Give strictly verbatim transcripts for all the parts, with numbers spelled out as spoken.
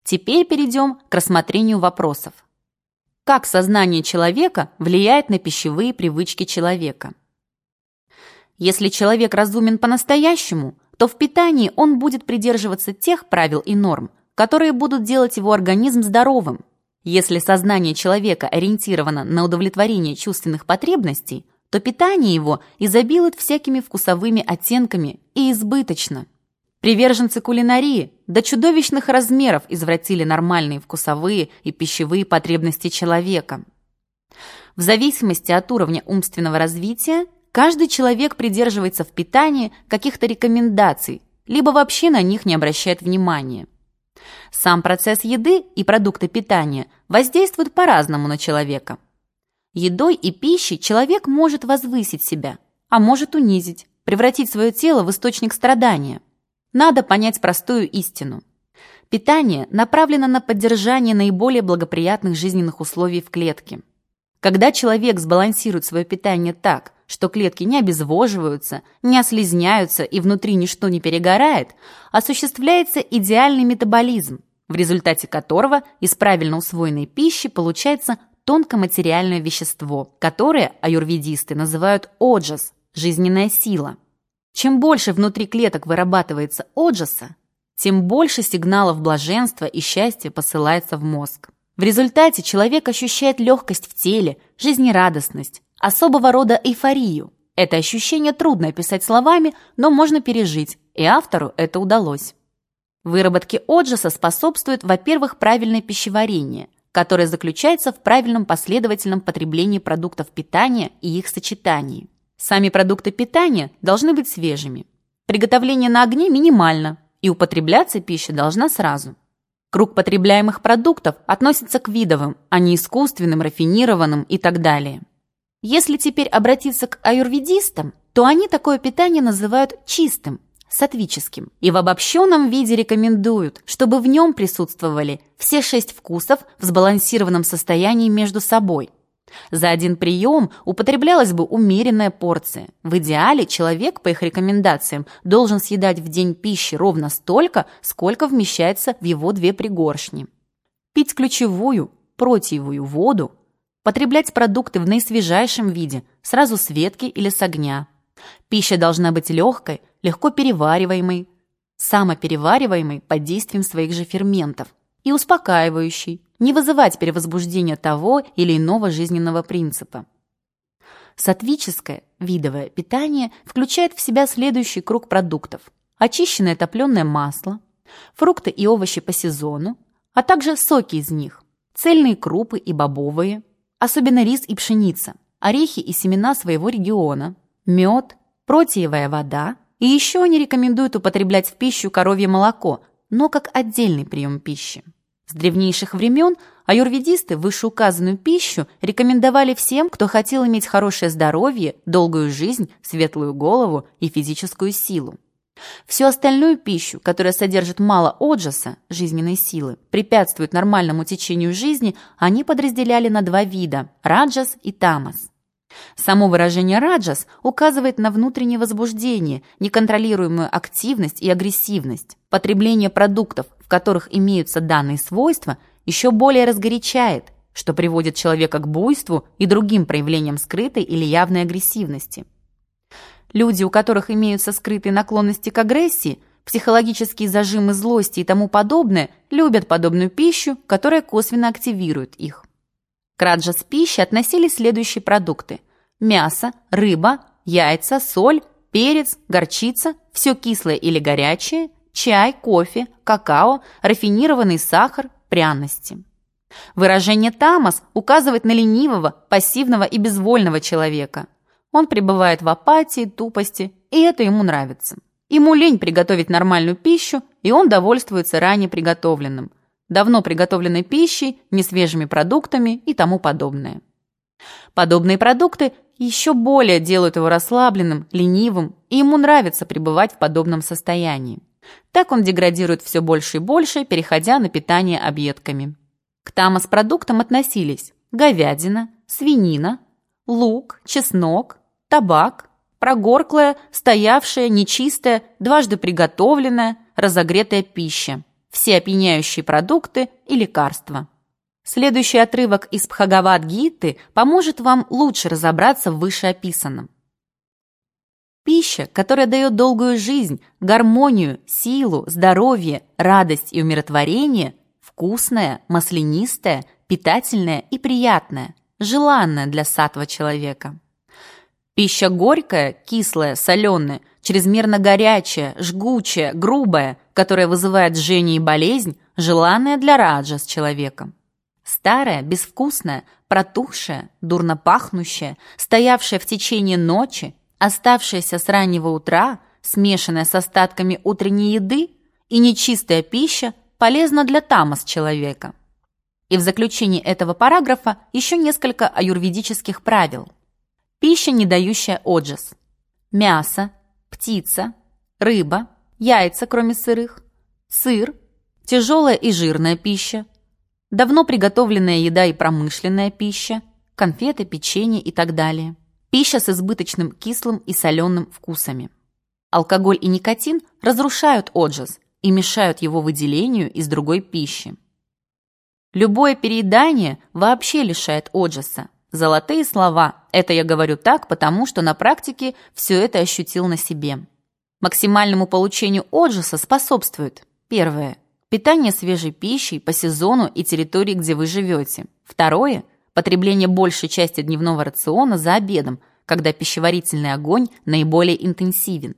Теперь перейдем к рассмотрению вопросов. Как сознание человека влияет на пищевые привычки человека? Если человек разумен по-настоящему, то в питании он будет придерживаться тех правил и норм, которые будут делать его организм здоровым. Если сознание человека ориентировано на удовлетворение чувственных потребностей, то питание его изобилует всякими вкусовыми оттенками и избыточно. Приверженцы кулинарии до чудовищных размеров извратили нормальные вкусовые и пищевые потребности человека. В зависимости от уровня умственного развития, каждый человек придерживается в питании каких-то рекомендаций, либо вообще на них не обращает внимания. Сам процесс еды и продукты питания воздействуют по-разному на человека. Едой и пищей человек может возвысить себя, а может унизить, превратить свое тело в источник страдания. Надо понять простую истину. Питание направлено на поддержание наиболее благоприятных жизненных условий в клетке. Когда человек сбалансирует свое питание так, что клетки не обезвоживаются, не ослизняются и внутри ничто не перегорает, осуществляется идеальный метаболизм, в результате которого из правильно усвоенной пищи получается тонкоматериальное вещество, которое аюрведисты называют оджас – жизненная сила. Чем больше внутри клеток вырабатывается оджаса, тем больше сигналов блаженства и счастья посылается в мозг. В результате человек ощущает легкость в теле, жизнерадостность, особого рода эйфорию. Это ощущение трудно описать словами, но можно пережить, и автору это удалось. Выработке оджаса способствует, во-первых, правильное пищеварение, которое заключается в правильном последовательном потреблении продуктов питания и их сочетании. Сами продукты питания должны быть свежими. Приготовление на огне минимально, и употребляться пища должна сразу. Круг потребляемых продуктов относится к видовым, а не искусственным, рафинированным и так далее. Если теперь обратиться к аюрведистам, то они такое питание называют чистым, саттвическим, и в обобщенном виде рекомендуют, чтобы в нем присутствовали все шесть вкусов в сбалансированном состоянии между собой. За один прием употреблялась бы умеренная порция. В идеале человек, по их рекомендациям, должен съедать в день пищи ровно столько, сколько вмещается в его две пригоршни. Пить ключевую, протиевую воду, потреблять продукты в наисвежайшем виде, сразу с ветки или с огня. Пища должна быть легкой, легко перевариваемой, самоперевариваемой под действием своих же ферментов и успокаивающей, не вызывать перевозбуждения того или иного жизненного принципа. Саттвическое, видовое питание включает в себя следующий круг продуктов: очищенное топленое масло, фрукты и овощи по сезону, а также соки из них, цельные крупы и бобовые, особенно рис и пшеница, орехи и семена своего региона, мед, протиевая вода, и еще они рекомендуют употреблять в пищу коровье молоко, но как отдельный прием пищи. С древнейших времен аюрведисты вышеуказанную пищу рекомендовали всем, кто хотел иметь хорошее здоровье, долгую жизнь, светлую голову и физическую силу. Всю остальную пищу, которая содержит мало оджаса, жизненной силы, препятствует нормальному течению жизни, они подразделяли на два вида – раджас и тамас. Само выражение раджас указывает на внутреннее возбуждение, неконтролируемую активность и агрессивность. Потребление продуктов, в которых имеются данные свойства, еще более разгорячает, что приводит человека к буйству и другим проявлениям скрытой или явной агрессивности. Люди, у которых имеются скрытые наклонности к агрессии, психологические зажимы злости и тому подобное, любят подобную пищу, которая косвенно активирует их. К раджас-пище относились следующие продукты: мясо, рыба, яйца, соль, перец, горчица, все кислое или горячее, чай, кофе, какао, рафинированный сахар, пряности. Выражение тамас указывает на ленивого, пассивного и безвольного человека. Он пребывает в апатии, тупости, и это ему нравится. Ему лень приготовить нормальную пищу, и он довольствуется ранее приготовленным, давно приготовленной пищей, несвежими продуктами и тому подобное. Подобные продукты еще более делают его расслабленным, ленивым, и ему нравится пребывать в подобном состоянии. Так он деградирует все больше и больше, переходя на питание объедками. К тамас-продуктам относились говядина, свинина, лук, чеснок, табак, прогорклая, стоявшая, нечистая, дважды приготовленная, разогретая пища. все опьяняющие продукты и лекарства. Следующий отрывок из Бхагавад-гиты поможет вам лучше разобраться в вышеописанном. Пища, которая дает долгую жизнь, гармонию, силу, здоровье, радость и умиротворение, вкусная, маслянистая, питательная и приятная, желанная для саттва человека. Пища горькая, кислая, соленая, чрезмерно горячая, жгучая, грубая, которая вызывает жжение и болезнь, желанная для раджас человека. Старая, безвкусная, протухшая, дурно пахнущая, стоявшая в течение ночи, оставшаяся с раннего утра, смешанная с остатками утренней еды и нечистая пища полезна для тамас человека. И в заключении этого параграфа еще несколько аюрведических правил. Пища, не дающая оджас. Мясо, птица, рыба, яйца, кроме сырых, сыр, тяжелая и жирная пища, давно приготовленная еда и промышленная пища, конфеты, печенье и так далее. Пища с избыточным кислым и соленым вкусами. Алкоголь и никотин разрушают оджас и мешают его выделению из другой пищи. Любое переедание вообще лишает оджаса. Золотые слова. Это я говорю так, потому что на практике все это ощутил на себе. Максимальному получению оджаса способствует: первое. Питание свежей пищей по сезону и территории, где вы живете. Второе. Потребление большей части дневного рациона за обедом, когда пищеварительный огонь наиболее интенсивен.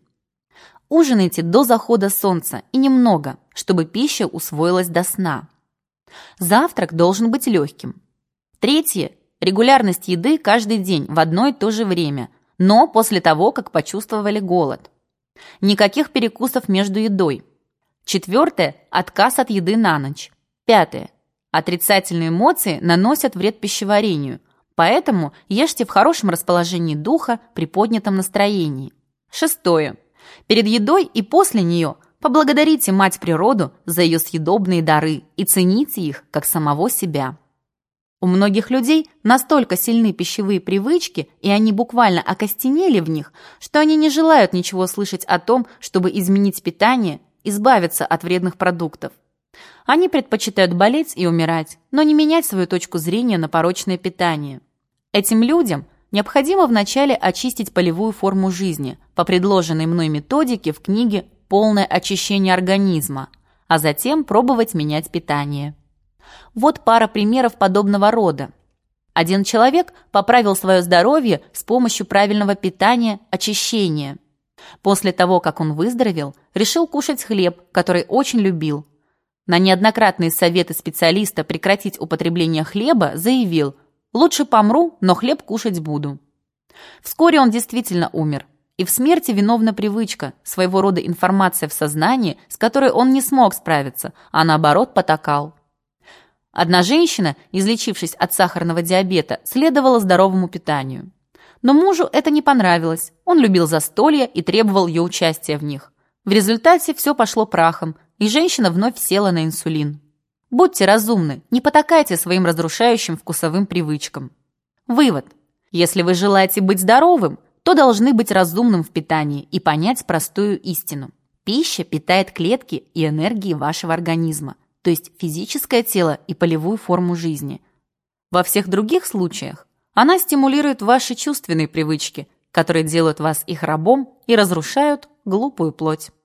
Ужинайте до захода солнца и немного, чтобы пища усвоилась до сна. Завтрак должен быть легким. Третье. Регулярность еды каждый день в одно и то же время, но после того, как почувствовали голод. Никаких перекусов между едой. Четвертое. Отказ от еды на ночь. Пятое. Отрицательные эмоции наносят вред пищеварению, поэтому ешьте в хорошем расположении духа при поднятом настроении. Шестое. Перед едой и после нее поблагодарите Мать Природу за ее съедобные дары и цените их как самого себя. У многих людей настолько сильны пищевые привычки, и они буквально окостенели в них, что они не желают ничего слышать о том, чтобы изменить питание, избавиться от вредных продуктов. Они предпочитают болеть и умирать, но не менять свою точку зрения на порочное питание. Этим людям необходимо вначале очистить полевую форму жизни по предложенной мной методике в книге «Полное очищение организма», а затем пробовать менять питание. Вот пара примеров подобного рода. Один человек поправил свое здоровье с помощью правильного питания, очищения. После того, как он выздоровел, решил кушать хлеб, который очень любил. На неоднократные советы специалиста прекратить употребление хлеба заявил: «Лучше помру, но хлеб кушать буду». Вскоре он действительно умер. И в смерти виновна привычка, своего рода информация в сознании, с которой он не смог справиться, а наоборот потакал. Одна женщина, излечившись от сахарного диабета, следовала здоровому питанию. Но мужу это не понравилось. Он любил застолья и требовал ее участия в них. В результате все пошло прахом, и женщина вновь села на инсулин. Будьте разумны, не потакайте своим разрушающим вкусовым привычкам. Вывод. Если вы желаете быть здоровым, то должны быть разумным в питании и понять простую истину. Пища питает клетки и энергии вашего организма, то есть физическое тело и полевую форму жизни. Во всех других случаях она стимулирует ваши чувственные привычки, которые делают вас их рабом и разрушают глупую плоть.